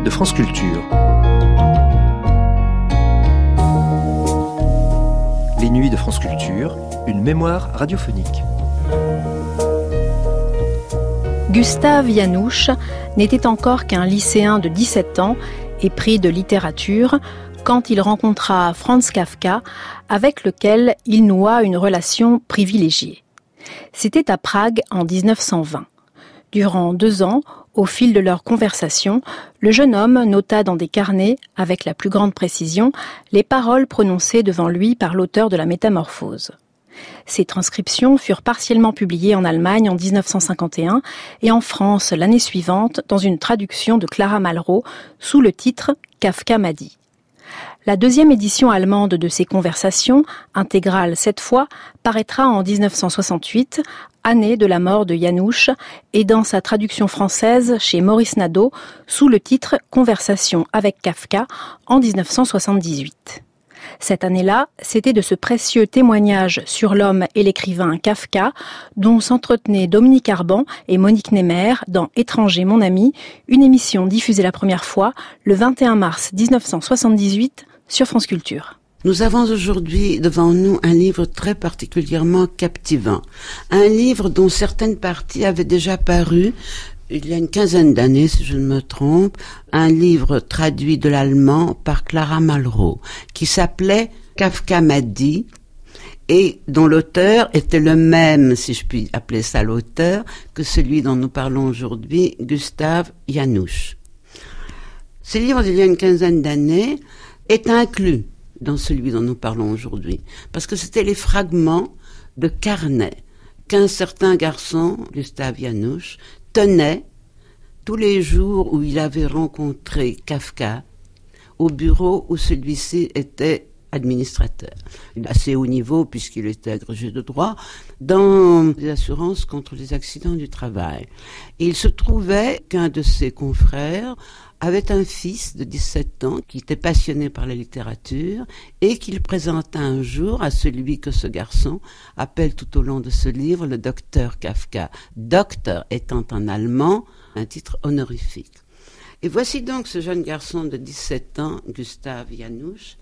de France Culture. Les nuits de France Culture, une mémoire radiophonique. Gustav Janouch n'était encore qu'un lycéen de 17 ans, épris de littérature, quand il rencontra Franz Kafka, avec lequel il noua une relation privilégiée. C'était à Prague en 1920. Durant 2 ans, au fil de leur conversation, le jeune homme nota dans des carnets, avec la plus grande précision, les paroles prononcées devant lui par l'auteur de la Métamorphose. Ces transcriptions furent partiellement publiées en Allemagne en 1951 et en France l'année suivante dans une traduction de Clara Malraux sous le titre « Kafka m'a dit ». La 2e édition allemande de ces conversations, intégrale cette fois, paraîtra en 1968, année de la mort de Janouch, et dans sa traduction française chez Maurice Nadeau sous le titre « Conversation avec Kafka » en 1978. Cette année-là, c'était de ce précieux témoignage sur l'homme et l'écrivain Kafka dont s'entretenaient Dominique Arban et Monique Némer dans « Étranger, mon ami », une émission diffusée la première fois le 21 mars 1978 sur France Culture. Nous avons aujourd'hui devant nous un livre très particulièrement captivant. Un livre dont certaines parties avaient déjà paru il y a une quinzaine d'années, si je ne me trompe, un livre traduit de l'allemand par Clara Malraux, qui s'appelait « Kafka m'a dit » et dont l'auteur était le même, si je puis appeler ça l'auteur, que celui dont nous parlons aujourd'hui, Gustav Janouch. Ce livre d'il y a une quinzaine d'années est inclus dans celui dont nous parlons aujourd'hui, parce que c'était les fragments de carnets qu'un certain garçon, Gustav Janouch, tenait tous les jours où il avait rencontré Kafka au bureau où celui-ci était administrateur, assez haut niveau puisqu'il était agrégé de droit, dans les assurances contre les accidents du travail. Et il se trouvait qu'un de ses confrères avait un fils de 17 ans qui était passionné par la littérature et qu'il présenta un jour à celui que ce garçon appelle tout au long de ce livre le docteur Kafka. Docteur étant en allemand un titre honorifique. Et voici donc ce jeune garçon de 17 ans, Gustav Janouch,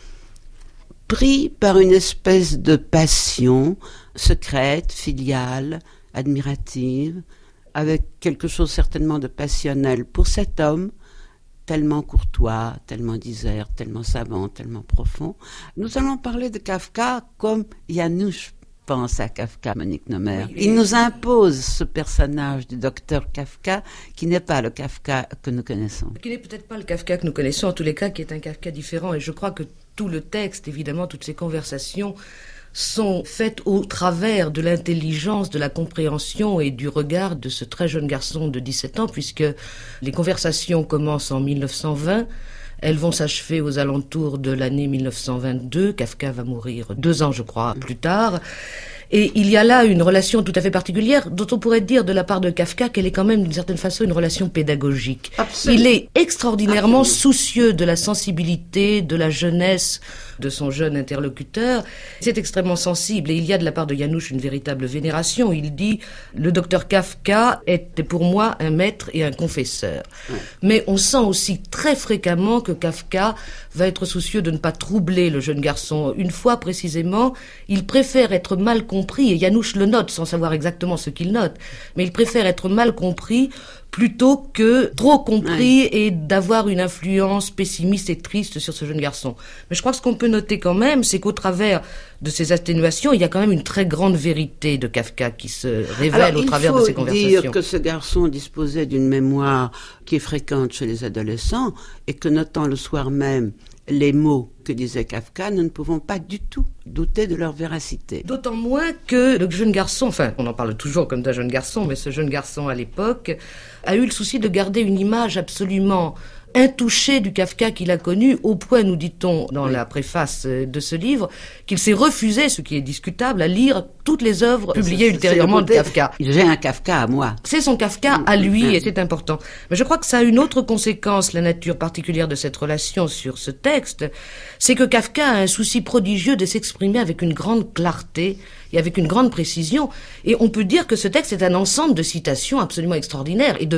pris par une espèce de passion secrète, filiale, admirative, avec quelque chose certainement de passionnel pour cet homme, tellement courtois, tellement disert, tellement savant, tellement profond. Nous allons parler de Kafka comme Janouch pense à Kafka, Monique Némer. Oui, il nous impose ce personnage du docteur Kafka qui n'est pas le Kafka que nous connaissons. Qui n'est peut-être pas le Kafka que nous connaissons, en tous les cas, qui est un Kafka différent. Et je crois que tout le texte, évidemment, toutes ces conversations sont faites au travers de l'intelligence, de la compréhension et du regard de ce très jeune garçon de 17 ans, puisque les conversations commencent en 1920, elles vont s'achever aux alentours de l'année 1922, Kafka va mourir 2 ans, je crois, plus tard. Et il y a là une relation tout à fait particulière, dont on pourrait dire de la part de Kafka qu'elle est quand même d'une certaine façon une relation pédagogique. Absolument. Il est extraordinairement soucieux de la sensibilité, de la jeunesse de son jeune interlocuteur. C'est extrêmement sensible et il y a de la part de Janouch une véritable vénération. Il dit « Le docteur Kafka était pour moi un maître et un confesseur ». Mais on sent aussi très fréquemment que Kafka va être soucieux de ne pas troubler le jeune garçon. Une fois précisément, il préfère être mal compris, et Janouch le note sans savoir exactement ce qu'il note, mais il préfère être mal compris plutôt que trop compris et d'avoir une influence pessimiste et triste sur ce jeune garçon. Mais je crois que ce qu'on peut noter quand même, c'est qu'au travers de ces atténuations, il y a quand même une très grande vérité de Kafka qui se révèle au travers de ces conversations. Il faut dire que ce garçon disposait d'une mémoire qui est fréquente chez les adolescents et que notant le soir même les mots que disait Kafka, nous ne pouvons pas du tout douter de leur véracité. D'autant moins que le jeune garçon, enfin, on en parle toujours comme d'un jeune garçon, mais ce jeune garçon à l'époque a eu le souci de garder une image absolument intouché du Kafka qu'il a connu, au point, nous dit-on dans la préface de ce livre, qu'il s'est refusé, ce qui est discutable, à lire toutes les œuvres publiées ultérieurement de Kafka. J'ai un Kafka à moi. C'est son Kafka à lui, et c'est important. Mais je crois que ça a une autre conséquence, la nature particulière de cette relation sur ce texte, c'est que Kafka a un souci prodigieux de s'exprimer avec une grande clarté et avec une grande précision. Et on peut dire que ce texte est un ensemble de citations absolument extraordinaires et de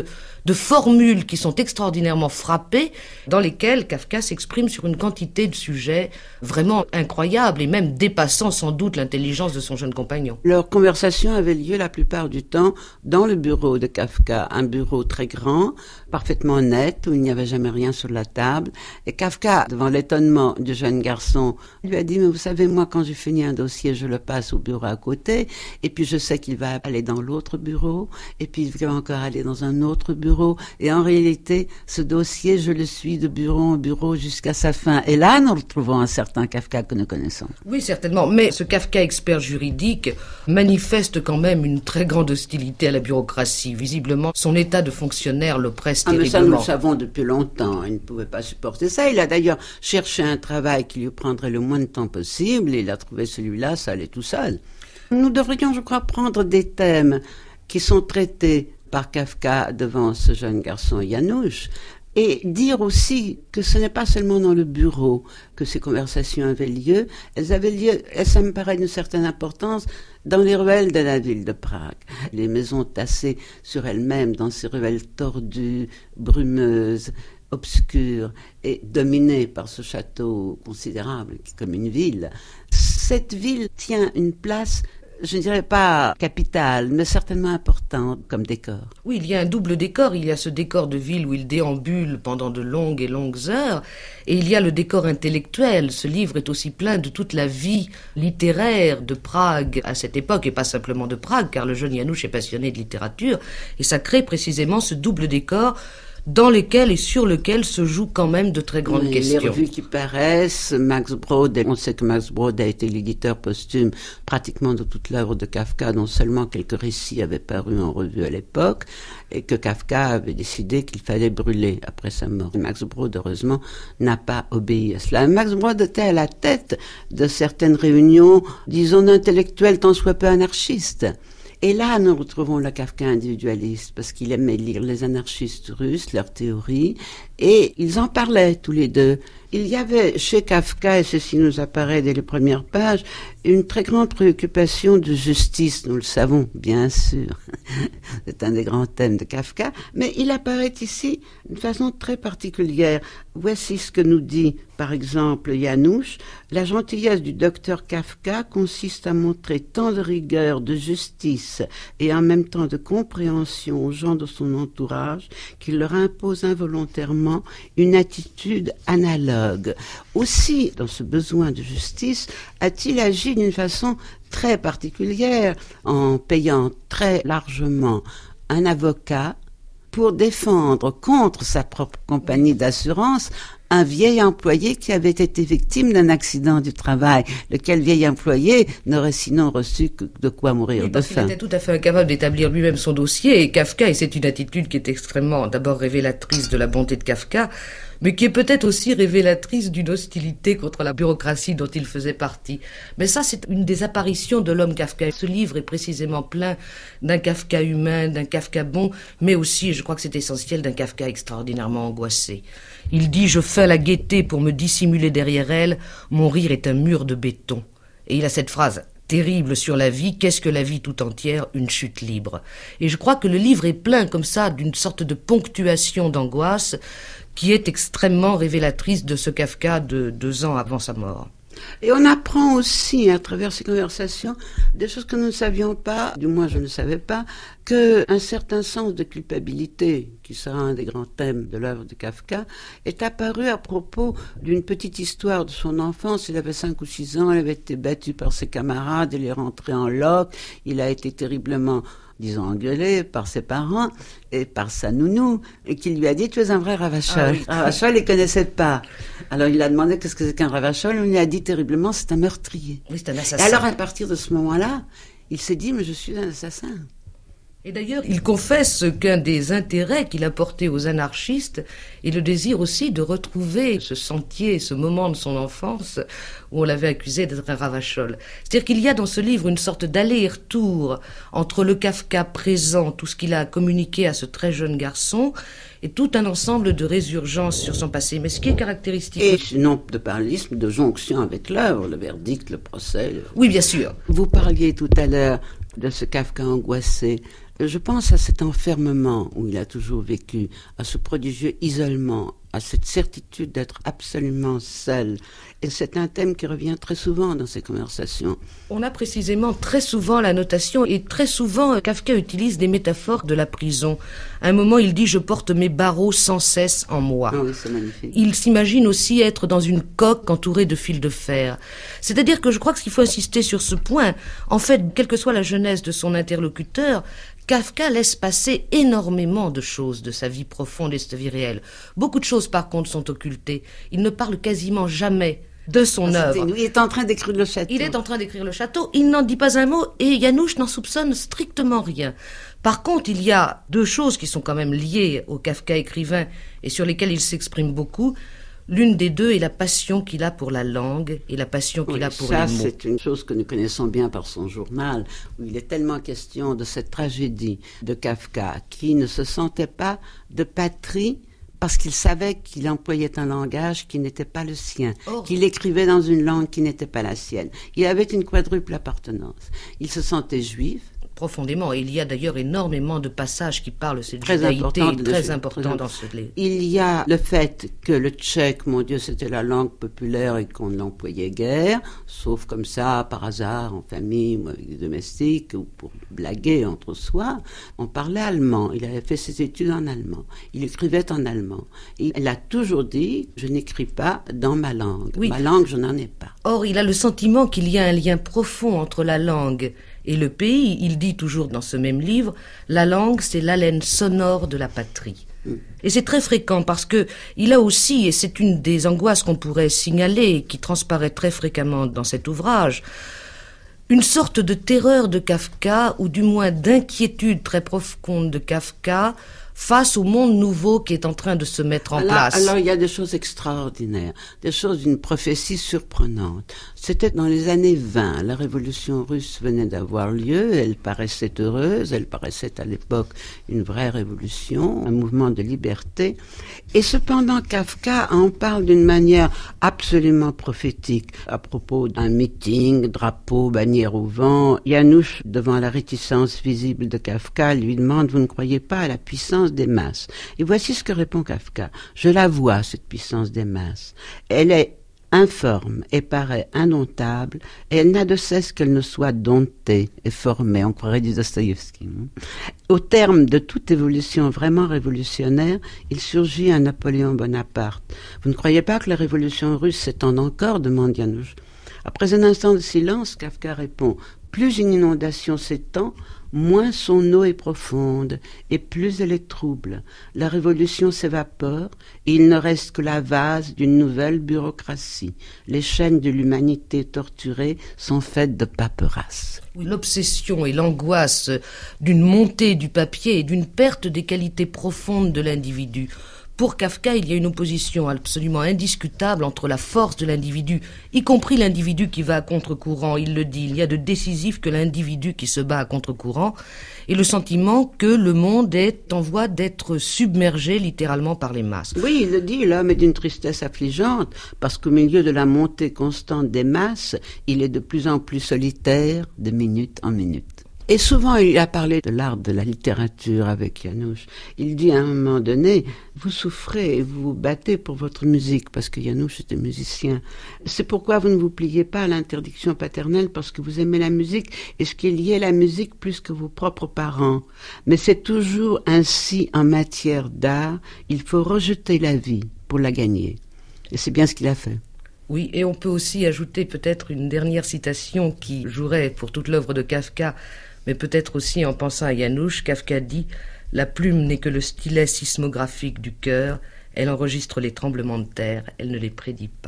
de formules qui sont extraordinairement frappées, dans lesquelles Kafka s'exprime sur une quantité de sujets vraiment incroyables et même dépassant sans doute l'intelligence de son jeune compagnon. Leur conversation avait lieu la plupart du temps dans le bureau de Kafka, un bureau très grand, parfaitement net, où il n'y avait jamais rien sur la table. Et Kafka, devant l'étonnement du jeune garçon, lui a dit « Mais vous savez, moi, quand j'ai fini un dossier, je le passe au bureau à côté, et puis je sais qu'il va aller dans l'autre bureau, et puis il va encore aller dans un autre bureau, et en réalité, ce dossier, je le suis de bureau en bureau jusqu'à sa fin. » Et là, nous retrouvons un certain Kafka que nous connaissons. Oui, certainement, mais ce Kafka expert juridique manifeste quand même une très grande hostilité à la bureaucratie. Visiblement, son état de fonctionnaire l'oppresse terriblement. Mais ça, nous le savons depuis longtemps. Il ne pouvait pas supporter ça. Il a d'ailleurs cherché un travail qui lui prendrait le moins de temps possible. Il a trouvé celui-là, ça allait tout seul. Nous devrions, je crois, prendre des thèmes qui sont traités par Kafka devant ce jeune garçon Janusz, et dire aussi que ce n'est pas seulement dans le bureau que ces conversations avaient lieu, elles avaient lieu, et ça me paraît d'une certaine importance, dans les ruelles de la ville de Prague. Les maisons tassées sur elles-mêmes, dans ces ruelles tordues, brumeuses, obscures, et dominées par ce château considérable, qui est comme une ville. Cette ville tient une place, je ne dirais pas capitale, mais certainement importante comme décor. Oui, il y a un double décor. Il y a ce décor de ville où il déambule pendant de longues et longues heures, et il y a le décor intellectuel. Ce livre est aussi plein de toute la vie littéraire de Prague à cette époque, et pas simplement de Prague, car le jeune Janusz est passionné de littérature, et ça crée précisément ce double décor dans lesquels et sur lesquels se jouent quand même de très grandes questions. Les revues qui paraissent, Max Brod, on sait que Max Brod a été l'éditeur posthume pratiquement de toute l'œuvre de Kafka, dont seulement quelques récits avaient paru en revue à l'époque, et que Kafka avait décidé qu'il fallait brûler après sa mort. Max Brod, heureusement, n'a pas obéi à cela. Max Brod était à la tête de certaines réunions, disons, d'intellectuels tant soit peu anarchistes. Et là, nous retrouvons le Kafka individualiste, parce qu'il aimait lire les anarchistes russes, leurs théories, et ils en parlaient tous les deux. Il y avait chez Kafka, et ceci nous apparaît dès les premières pages, une très grande préoccupation de justice, nous le savons, bien sûr. C'est un des grands thèmes de Kafka, mais il apparaît ici d'une façon très particulière. Voici ce que nous dit, par exemple, Janusz. La gentillesse du docteur Kafka consiste à montrer tant de rigueur, de justice et en même temps de compréhension aux gens de son entourage qu'il leur impose involontairement une attitude analogue. Aussi, dans ce besoin de justice, a-t-il agi d'une façon très particulière en payant très largement un avocat pour défendre contre sa propre compagnie d'assurance un vieil employé qui avait été victime d'un accident du travail, lequel vieil employé n'aurait sinon reçu que de quoi mourir de faim. Il était tout à fait incapable d'établir lui-même son dossier, et Kafka, et c'est une attitude qui est extrêmement d'abord révélatrice de la bonté de Kafka, mais qui est peut-être aussi révélatrice d'une hostilité contre la bureaucratie dont il faisait partie. Mais ça, c'est une des apparitions de l'homme Kafka. Ce livre est précisément plein d'un Kafka humain, d'un Kafka bon, mais aussi, je crois que c'est essentiel, d'un Kafka extraordinairement angoissé. Il dit « Je feins la gaieté pour me dissimuler derrière elle, mon rire est un mur de béton ». Et il a cette phrase terrible sur la vie, qu'est-ce que la vie tout entière, une chute libre. Et je crois que le livre est plein comme ça d'une sorte de ponctuation d'angoisse qui est extrêmement révélatrice de ce Kafka de 2 ans avant sa mort. Et on apprend aussi, à travers ces conversations, des choses que nous ne savions pas, du moins je ne savais pas, qu'un certain sens de culpabilité, qui sera un des grands thèmes de l'œuvre de Kafka, est apparu à propos d'une petite histoire de son enfance. Il avait 5 ou 6 ans, il avait été battu par ses camarades, il est rentré en loque, il a été terriblement, disons, engueulé par ses parents et par sa nounou, et qui lui a dit « Tu es un vrai ravachol ». Ah oui. Ravachol, il ne connaissait pas. Alors il a demandé qu'est-ce que c'est qu'un ravachol, on lui a dit terriblement « C'est un meurtrier ». Oui, c'est un assassin. Et alors à partir de ce moment-là, il s'est dit « Mais je suis un assassin ». Et d'ailleurs, il confesse qu'un des intérêts qu'il a porté aux anarchistes est le désir aussi de retrouver ce sentier, ce moment de son enfance où on l'avait accusé d'être un ravachol. C'est-à-dire qu'il y a dans ce livre une sorte d'aller-retour entre le Kafka présent, tout ce qu'il a communiqué à ce très jeune garçon, et tout un ensemble de résurgences sur son passé. Mais ce qui est caractéristique... Et non de parallélisme, de jonction avec l'œuvre, le verdict, le procès... Oui, bien sûr. Vous parliez tout à l'heure de ce Kafka angoissé. Je pense à cet enfermement où il a toujours vécu, à ce prodigieux isolement, à cette certitude d'être absolument seul. Et c'est un thème qui revient très souvent dans ces conversations. On a précisément très souvent la notation, et très souvent Kafka utilise des métaphores de la prison. À un moment, il dit « Je porte mes barreaux sans cesse en moi ». Ah oui, c'est magnifique. Il s'imagine aussi être dans une coque entourée de fils de fer. C'est-à-dire que je crois qu'il faut insister sur ce point. En fait, quelle que soit la jeunesse de son interlocuteur, Kafka laisse passer énormément de choses de sa vie profonde et de sa vie réelle. Beaucoup de choses, par contre, sont occultées. Il ne parle quasiment jamais de son œuvre. Il est en train d'écrire le château. Il est en train d'écrire le château, il n'en dit pas un mot, et Janouch n'en soupçonne strictement rien. Par contre, il y a deux choses qui sont quand même liées au Kafka écrivain, et sur lesquelles il s'exprime beaucoup. L'une des deux est la passion qu'il a pour la langue et la passion qu'il a pour les mots. Ça, c'est une chose que nous connaissons bien par son journal, où il est tellement question de cette tragédie de Kafka, qui ne se sentait pas de patrie parce qu'il savait qu'il employait un langage qui n'était pas le sien, qu'il écrivait dans une langue qui n'était pas la sienne. Il avait une quadruple appartenance. Il se sentait juif. Profondément. Et il y a d'ailleurs énormément de passages qui parlent de cette judaïté très important dans ce livre. Il y a le fait que le tchèque, mon Dieu, c'était la langue populaire et qu'on n'employait guère, sauf comme ça, par hasard, en famille ou avec des domestiques, ou pour blaguer entre soi. On parlait allemand. Il avait fait ses études en allemand. Il écrivait en allemand. Et il a toujours dit, je n'écris pas dans ma langue. Oui. Ma langue, je n'en ai pas. Or, il a le sentiment qu'il y a un lien profond entre la langue et le pays. Il dit toujours dans ce même livre, la langue, c'est l'haleine sonore de la patrie. Et c'est très fréquent parce que il a aussi, et c'est une des angoisses qu'on pourrait signaler, qui transparaît très fréquemment dans cet ouvrage, une sorte de terreur de Kafka, ou du moins d'inquiétude très profonde de Kafka, face au monde nouveau qui est en train de se mettre en place. Alors il y a des choses extraordinaires, des choses d'une prophétie surprenante. C'était dans les années 20, la révolution russe venait d'avoir lieu, elle paraissait heureuse, elle paraissait à l'époque une vraie révolution, un mouvement de liberté. Et cependant Kafka en parle d'une manière absolument prophétique, à propos d'un meeting, drapeau, bannière au vent. Janouch, devant la réticence visible de Kafka, lui demande « Vous ne croyez pas à la puissance des masses ?» Et voici ce que répond Kafka. « Je la vois, cette puissance des masses. Elle est informe et paraît indomptable, et elle n'a de cesse qu'elle ne soit domptée et formée. » On croirait du Dostoïevski. Au terme de toute évolution vraiment révolutionnaire, il surgit un Napoléon Bonaparte. « Vous ne croyez pas que la révolution russe s'étende encore ?» demande Janouch. Après un instant de silence, Kafka répond « Plus une inondation s'étend, moins son eau est profonde, et plus elle est trouble. La révolution s'évapore, et il ne reste que la vase d'une nouvelle bureaucratie. Les chaînes de l'humanité torturée sont faites de paperasses. » L'obsession et l'angoisse d'une montée du papier et d'une perte des qualités profondes de l'individu. Pour Kafka, il y a une opposition absolument indiscutable entre la force de l'individu, y compris l'individu qui va à contre-courant. Il le dit, il y a de décisif que l'individu qui se bat à contre-courant, et le sentiment que le monde est en voie d'être submergé littéralement par les masses. Oui, il le dit, l'homme est d'une tristesse affligeante, parce qu'au milieu de la montée constante des masses, il est de plus en plus solitaire, de minute en minute. Et souvent, il a parlé de l'art de la littérature avec Janouch. Il dit à un moment donné, vous souffrez et vous vous battez pour votre musique, parce que Janouch était musicien. C'est pourquoi vous ne vous pliez pas à l'interdiction paternelle, parce que vous aimez la musique, et ce qui est lié à la musique plus que vos propres parents. Mais c'est toujours ainsi en matière d'art, il faut rejeter la vie pour la gagner. Et c'est bien ce qu'il a fait. Oui, et on peut aussi ajouter peut-être une dernière citation qui jouerait pour toute l'œuvre de Kafka, mais peut-être aussi en pensant à Janouch. Kafka dit « La plume n'est que le stylet sismographique du cœur, elle enregistre les tremblements de terre, elle ne les prédit pas. »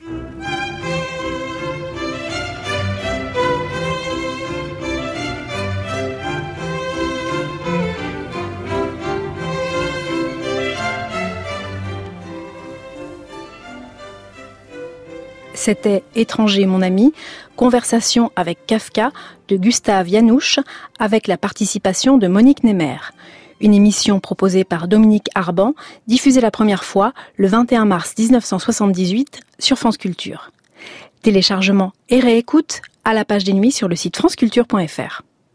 C'était Étranger, mon ami, conversation avec Kafka de Gustave Janouch avec la participation de Monique Némer. Une émission proposée par Dominique Arban, diffusée la première fois le 21 mars 1978 sur France Culture. Téléchargement et réécoute à la page des nuits sur le site franceculture.fr.